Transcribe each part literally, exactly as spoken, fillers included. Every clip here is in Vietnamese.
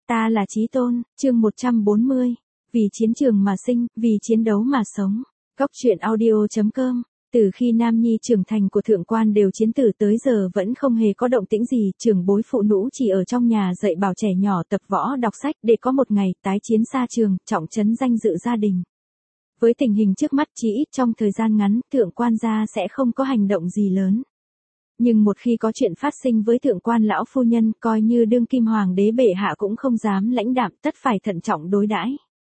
Ta là Chí Tôn, chương một trăm bốn mươi. Vì chiến trường mà sinh, vì chiến đấu mà sống. Góc truyện audio chấm com. Từ khi nam nhi trưởng thành của thượng quan đều chiến tử tới giờ vẫn không hề có động tĩnh gì, trưởng bối phụ nữ chỉ ở trong nhà dạy bảo trẻ nhỏ tập võ đọc sách để có một ngày tái chiến xa trường, trọng trấn danh dự gia đình. Với tình hình trước mắt chỉ ít trong thời gian ngắn, thượng quan gia sẽ không có hành động gì lớn. Nhưng một khi có chuyện phát sinh với thượng quan lão phu nhân, coi như đương kim hoàng đế bệ hạ cũng không dám lãnh đạm, tất phải thận trọng đối đãi.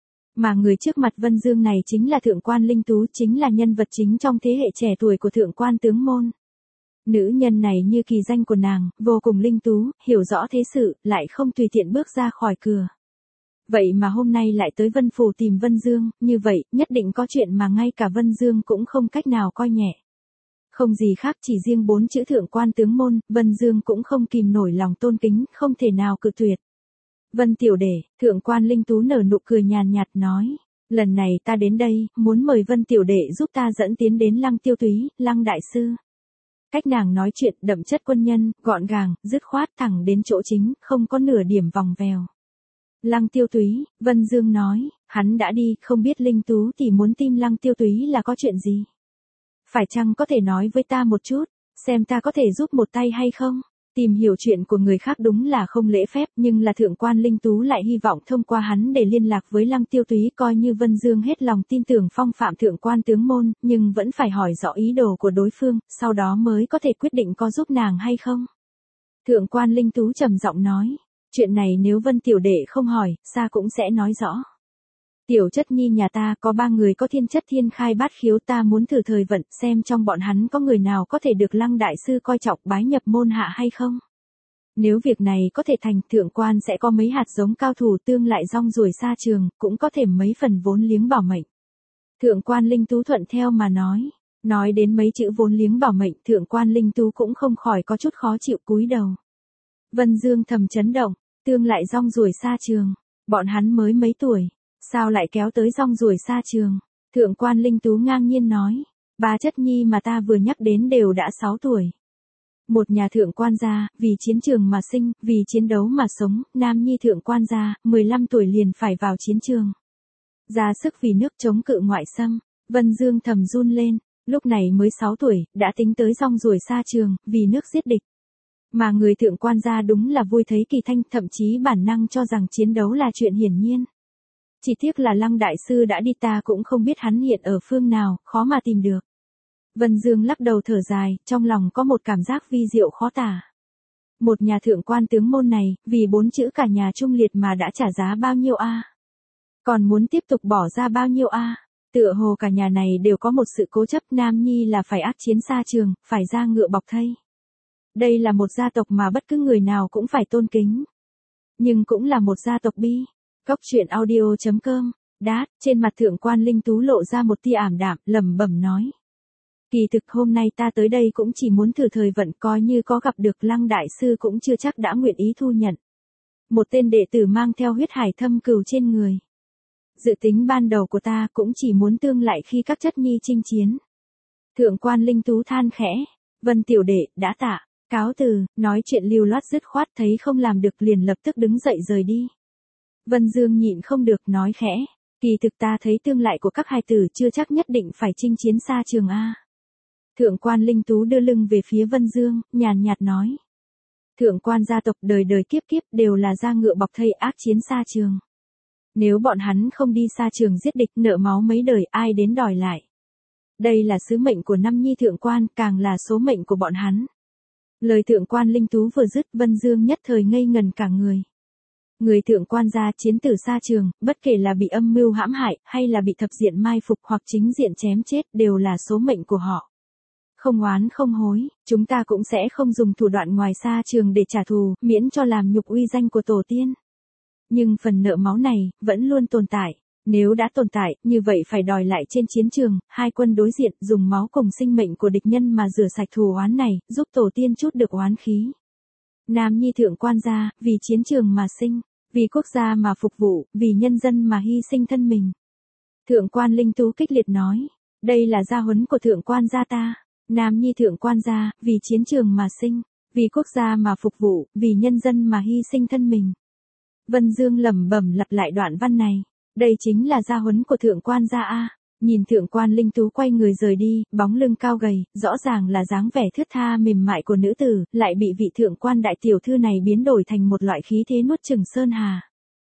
Mà người trước mặt Vân Dương này chính là thượng quan Linh Tú, chính là nhân vật chính trong thế hệ trẻ tuổi của thượng quan tướng môn. Nữ nhân này như kỳ danh của nàng, vô cùng linh tú, hiểu rõ thế sự, lại không tùy tiện bước ra khỏi cửa. Vậy mà hôm nay lại tới Vân Phủ tìm Vân Dương, như vậy, nhất định có chuyện mà ngay cả Vân Dương cũng không cách nào coi nhẹ. Không gì khác chỉ riêng bốn chữ thượng quan tướng môn, Vân Dương cũng không kìm nổi lòng tôn kính, không thể nào cự tuyệt. Vân tiểu đệ, thượng quan Linh Tú nở nụ cười nhàn nhạt nói, lần này ta đến đây, muốn mời Vân tiểu đệ giúp ta dẫn tiến đến Lăng Tiêu Túy, Lăng đại sư. Cách nàng nói chuyện đậm chất quân nhân, gọn gàng, dứt khoát thẳng đến chỗ chính, không có nửa điểm vòng vèo. Lăng Tiêu Túy, Vân Dương nói, hắn đã đi, không biết Linh Tú thì muốn tìm Lăng Tiêu Túy là có chuyện gì? Phải chăng có thể nói với ta một chút, xem ta có thể giúp một tay hay không? Tìm hiểu chuyện của người khác đúng là không lễ phép, nhưng là thượng quan Linh Tú lại hy vọng thông qua hắn để liên lạc với Lăng Tiêu Túy, coi như Vân Dương hết lòng tin tưởng phong phạm thượng quan tướng môn, nhưng vẫn phải hỏi rõ ý đồ của đối phương, sau đó mới có thể quyết định có giúp nàng hay không. Thượng quan Linh Tú trầm giọng nói, chuyện này nếu Vân tiểu đệ không hỏi, xa cũng sẽ nói rõ. Tiểu chất nhi nhà ta có ba người có thiên chất thiên khai bát khiếu, ta muốn thử thời vận, xem trong bọn hắn có người nào có thể được Lăng đại sư coi trọng bái nhập môn hạ hay không. Nếu việc này có thể thành, thượng quan sẽ có mấy hạt giống cao thủ tương lại rong ruổi xa trường, cũng có thể mấy phần vốn liếng bảo mệnh. Thượng quan Linh Tú thuận theo mà nói, nói đến mấy chữ vốn liếng bảo mệnh, thượng quan Linh Tú cũng không khỏi có chút khó chịu cúi đầu. Vân Dương thầm chấn động, tương lại rong ruổi xa trường, bọn hắn mới mấy tuổi. Sao lại kéo tới rong ruổi xa trường? Thượng quan Linh Tú ngang nhiên nói, ba chất nhi mà ta vừa nhắc đến đều đã sáu tuổi. Một nhà thượng quan gia, vì chiến trường mà sinh, vì chiến đấu mà sống, nam nhi thượng quan gia, mười lăm tuổi liền phải vào chiến trường. Ra sức vì nước chống cự ngoại xâm, Vân Dương thầm run lên, lúc này mới sáu tuổi, đã tính tới rong ruổi xa trường, vì nước giết địch. Mà người thượng quan gia đúng là vui thấy kỳ thanh, thậm chí bản năng cho rằng chiến đấu là chuyện hiển nhiên. Chỉ tiếc là Lăng đại sư đã đi, ta cũng không biết hắn hiện ở phương nào, khó mà tìm được. Vân Dương lắc đầu thở dài, trong lòng có một cảm giác vi diệu khó tả. Một nhà thượng quan tướng môn này, vì bốn chữ cả nhà trung liệt mà đã trả giá bao nhiêu a? Còn muốn tiếp tục bỏ ra bao nhiêu a? Tựa hồ cả nhà này đều có một sự cố chấp, nam nhi là phải ác chiến xa trường, phải ra ngựa bọc thây. Đây là một gia tộc mà bất cứ người nào cũng phải tôn kính. Nhưng cũng là một gia tộc bi. Góc truyện audio chấm com. Đát, trên mặt thượng quan Linh Tú lộ ra một tia ảm đạm, lẩm bẩm nói. Kỳ thực hôm nay ta tới đây cũng chỉ muốn thử thời vận, coi như có gặp được Lăng đại sư cũng chưa chắc đã nguyện ý thu nhận. Một tên đệ tử mang theo huyết hải thâm cừu trên người. Dự tính ban đầu của ta cũng chỉ muốn tương lại khi các chất nhi chinh chiến. Thượng quan Linh Tú than khẽ, Vân tiểu đệ, đã tạ, cáo từ, nói chuyện lưu loát dứt khoát, thấy không làm được liền lập tức đứng dậy rời đi. Vân Dương nhịn không được nói khẽ, kỳ thực ta thấy tương lại của các hài tử chưa chắc nhất định phải chinh chiến xa trường a. Thượng quan Linh Tú đưa lưng về phía Vân Dương, nhàn nhạt nói. Thượng quan gia tộc đời đời kiếp kiếp đều là ra ngựa bọc thây ác chiến xa trường. Nếu bọn hắn không đi xa trường giết địch nợ máu mấy đời ai đến đòi lại. Đây là sứ mệnh của năm nhi thượng quan, càng là số mệnh của bọn hắn. Lời thượng quan Linh Tú vừa dứt, Vân Dương nhất thời ngây ngần cả người. Người thượng quan gia chiến tử xa trường, bất kể là bị âm mưu hãm hại, hay là bị thập diện mai phục hoặc chính diện chém chết, đều là số mệnh của họ. Không oán không hối, chúng ta cũng sẽ không dùng thủ đoạn ngoài xa trường để trả thù, miễn cho làm nhục uy danh của tổ tiên. Nhưng phần nợ máu này, vẫn luôn tồn tại. Nếu đã tồn tại, như vậy phải đòi lại trên chiến trường, hai quân đối diện, dùng máu cùng sinh mệnh của địch nhân mà rửa sạch thù oán này, giúp tổ tiên trút được oán khí. Nam nhi thượng quan gia, vì chiến trường mà sinh, vì quốc gia mà phục vụ, vì nhân dân mà hy sinh thân mình. Thượng quan Linh Tú kích liệt nói, đây là gia huấn của thượng quan gia ta. Nam nhi thượng quan gia, vì chiến trường mà sinh, vì quốc gia mà phục vụ, vì nhân dân mà hy sinh thân mình. Vân Dương lẩm bẩm lặp lại đoạn văn này. Đây chính là gia huấn của thượng quan gia a. Nhìn thượng quan Linh Tú quay người rời đi, bóng lưng cao gầy, rõ ràng là dáng vẻ thướt tha mềm mại của nữ tử, lại bị vị thượng quan đại tiểu thư này biến đổi thành một loại khí thế nuốt chửng sơn hà.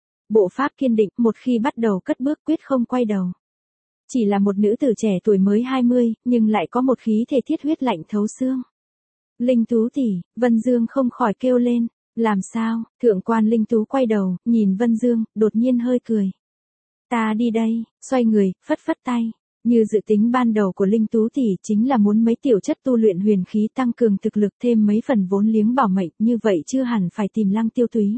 Bộ pháp kiên định, một khi bắt đầu cất bước quyết không quay đầu. Chỉ là một nữ tử trẻ tuổi mới hai mươi, nhưng lại có một khí thể thiết huyết lạnh thấu xương. Linh Tú tỷ, Vân Dương không khỏi kêu lên, làm sao? Thượng quan Linh Tú quay đầu, nhìn Vân Dương, đột nhiên hơi cười. Ta đi đây, xoay người, phất phất tay. Như dự tính ban đầu của Linh Tú tỷ chính là muốn mấy tiểu chất tu luyện huyền khí tăng cường thực lực thêm mấy phần vốn liếng bảo mệnh, như vậy chưa hẳn phải tìm Lăng Tiêu Túy.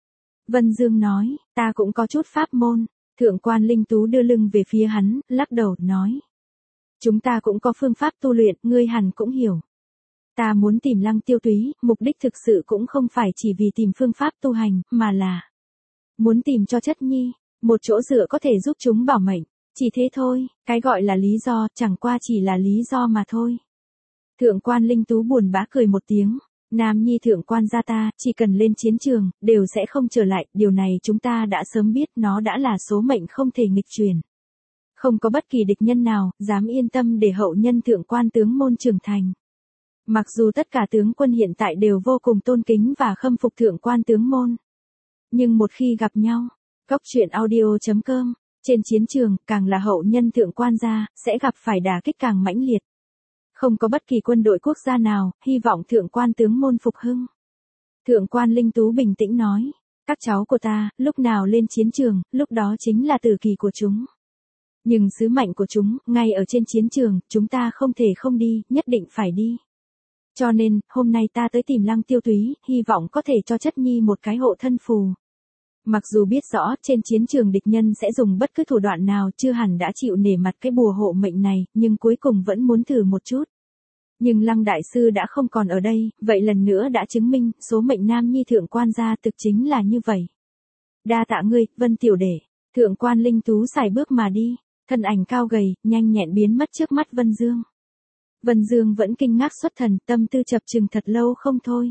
Vân Dương nói, ta cũng có chút pháp môn. Thượng quan Linh Tú đưa lưng về phía hắn, lắc đầu, nói. Chúng ta cũng có phương pháp tu luyện, ngươi hẳn cũng hiểu. Ta muốn tìm Lăng Tiêu Túy, mục đích thực sự cũng không phải chỉ vì tìm phương pháp tu hành, mà là muốn tìm cho chất nhi, một chỗ dựa có thể giúp chúng bảo mệnh. Chỉ thế thôi, cái gọi là lý do, chẳng qua chỉ là lý do mà thôi. Thượng quan Linh Tú buồn bã cười một tiếng. Nam nhi thượng quan gia ta, chỉ cần lên chiến trường, đều sẽ không trở lại, điều này chúng ta đã sớm biết, nó đã là số mệnh không thể nghịch chuyển. Không có bất kỳ địch nhân nào, dám yên tâm để hậu nhân thượng quan tướng môn trưởng thành. Mặc dù tất cả tướng quân hiện tại đều vô cùng tôn kính và khâm phục thượng quan tướng môn. Nhưng một khi gặp nhau, Cốc truyện audio chấm com, trên chiến trường, càng là hậu nhân thượng quan gia, sẽ gặp phải đả kích càng mãnh liệt. Không có bất kỳ quân đội quốc gia nào, hy vọng thượng quan tướng môn phục hưng. Thượng quan Linh Tú bình tĩnh nói, các cháu của ta, lúc nào lên chiến trường, lúc đó chính là tử kỳ của chúng. Nhưng sứ mệnh của chúng, ngay ở trên chiến trường, chúng ta không thể không đi, nhất định phải đi. Cho nên, hôm nay ta tới tìm Lăng Tiêu Túy, hy vọng có thể cho chất nhi một cái hộ thân phù. Mặc dù biết rõ trên chiến trường địch nhân sẽ dùng bất cứ thủ đoạn nào chưa hẳn đã chịu nể mặt cái bùa hộ mệnh này, nhưng cuối cùng vẫn muốn thử một chút. Nhưng Lăng Đại Sư đã không còn ở đây, vậy lần nữa đã chứng minh số mệnh nam nhi thượng quan gia thực chính là như vậy. Đa tạ ngươi, Vân Tiểu Đệ. Thượng quan Linh Tú xài bước mà đi, thân ảnh cao gầy, nhanh nhẹn biến mất trước mắt Vân Dương. Vân Dương vẫn kinh ngạc xuất thần, tâm tư chập chừng thật lâu không thôi.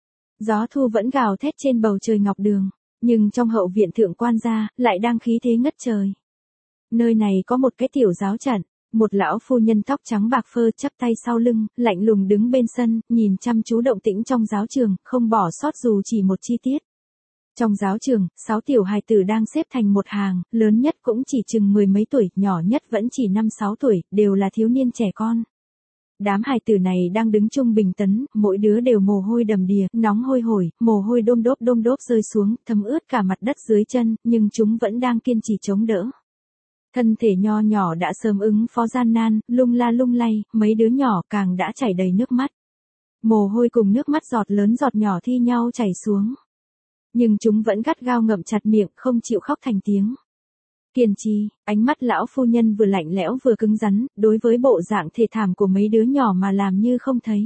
Gió thu vẫn gào thét trên bầu trời ngọc đường. Nhưng trong hậu viện thượng quan gia, lại đang khí thế ngất trời. Nơi này có một cái tiểu giáo trận, một lão phu nhân tóc trắng bạc phơ chắp tay sau lưng, lạnh lùng đứng bên sân, nhìn chăm chú động tĩnh trong giáo trường, không bỏ sót dù chỉ một chi tiết. Trong giáo trường, sáu tiểu hài tử đang xếp thành một hàng, lớn nhất cũng chỉ chừng mười mấy tuổi, nhỏ nhất vẫn chỉ năm sáu tuổi, đều là thiếu niên trẻ con. Đám hài tử này đang đứng chung bình tấn, mỗi đứa đều mồ hôi đầm đìa, nóng hôi hổi, mồ hôi đôm đốp đôm đốp rơi xuống, thấm ướt cả mặt đất dưới chân, nhưng chúng vẫn đang kiên trì chống đỡ. Thân thể nho nhỏ đã sớm ứng phó gian nan, lung la lung lay, mấy đứa nhỏ càng đã chảy đầy nước mắt. Mồ hôi cùng nước mắt giọt lớn giọt nhỏ thi nhau chảy xuống. Nhưng chúng vẫn gắt gao ngậm chặt miệng, không chịu khóc thành tiếng. Kiên trì, ánh mắt lão phu nhân vừa lạnh lẽo vừa cứng rắn, đối với bộ dạng thê thảm của mấy đứa nhỏ mà làm như không thấy.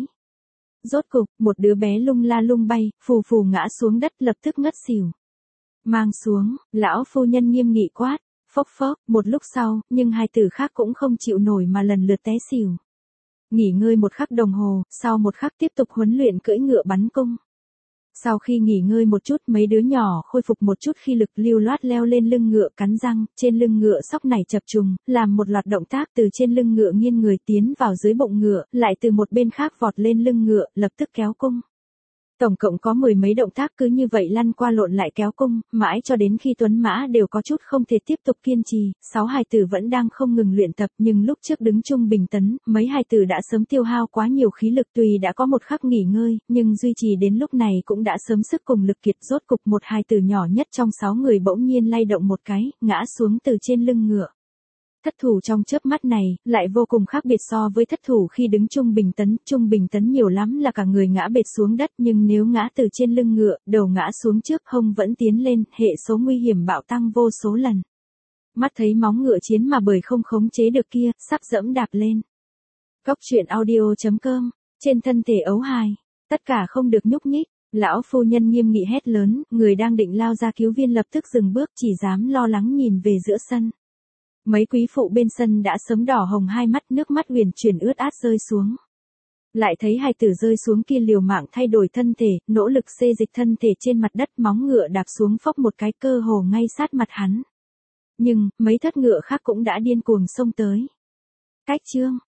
Rốt cục, một đứa bé lung la lung bay, phù phù ngã xuống đất lập tức ngất xỉu. Mang xuống, lão phu nhân nghiêm nghị quát, phốc phốc, một lúc sau, nhưng hai tử khác cũng không chịu nổi mà lần lượt té xỉu. Nghỉ ngơi một khắc đồng hồ, sau một khắc tiếp tục huấn luyện cưỡi ngựa bắn cung. Sau khi nghỉ ngơi một chút, mấy đứa nhỏ khôi phục một chút khi lực lưu loát leo lên lưng ngựa cắn răng, trên lưng ngựa sóc nảy chập trùng, làm một loạt động tác từ trên lưng ngựa nghiêng người tiến vào dưới bụng ngựa, lại từ một bên khác vọt lên lưng ngựa, lập tức kéo cung. Tổng cộng có mười mấy động tác cứ như vậy lăn qua lộn lại kéo cung, mãi cho đến khi tuấn mã đều có chút không thể tiếp tục kiên trì, sáu hài tử vẫn đang không ngừng luyện tập, nhưng lúc trước đứng chung bình tấn, mấy hài tử đã sớm tiêu hao quá nhiều khí lực, tuy đã có một khắc nghỉ ngơi, nhưng duy trì đến lúc này cũng đã sớm sức cùng lực kiệt. Rốt cục một hài tử nhỏ nhất trong sáu người bỗng nhiên lay động một cái, ngã xuống từ trên lưng ngựa. Thất thủ trong chớp mắt này, lại vô cùng khác biệt so với thất thủ khi đứng trung bình tấn, trung bình tấn nhiều lắm là cả người ngã bệt xuống đất, nhưng nếu ngã từ trên lưng ngựa, đầu ngã xuống trước, hông vẫn tiến lên, hệ số nguy hiểm bạo tăng vô số lần. Mắt thấy móng ngựa chiến mà bởi không khống chế được kia, sắp dẫm đạp lên. Cốc truyện audio chấm com, trên thân thể ấu hài, tất cả không được nhúc nhích, lão phu nhân nghiêm nghị hét lớn, người đang định lao ra cứu viên lập tức dừng bước, chỉ dám lo lắng nhìn về giữa sân. Mấy quý phụ bên sân đã sớm đỏ hồng hai mắt, nước mắt huyền chuyển ướt át rơi xuống. Lại thấy hài tử rơi xuống kia liều mạng thay đổi thân thể, nỗ lực xê dịch thân thể trên mặt đất, móng ngựa đạp xuống phốc một cái, cơ hồ ngay sát mặt hắn. Nhưng, mấy thất ngựa khác cũng đã điên cuồng xông tới. Cách chương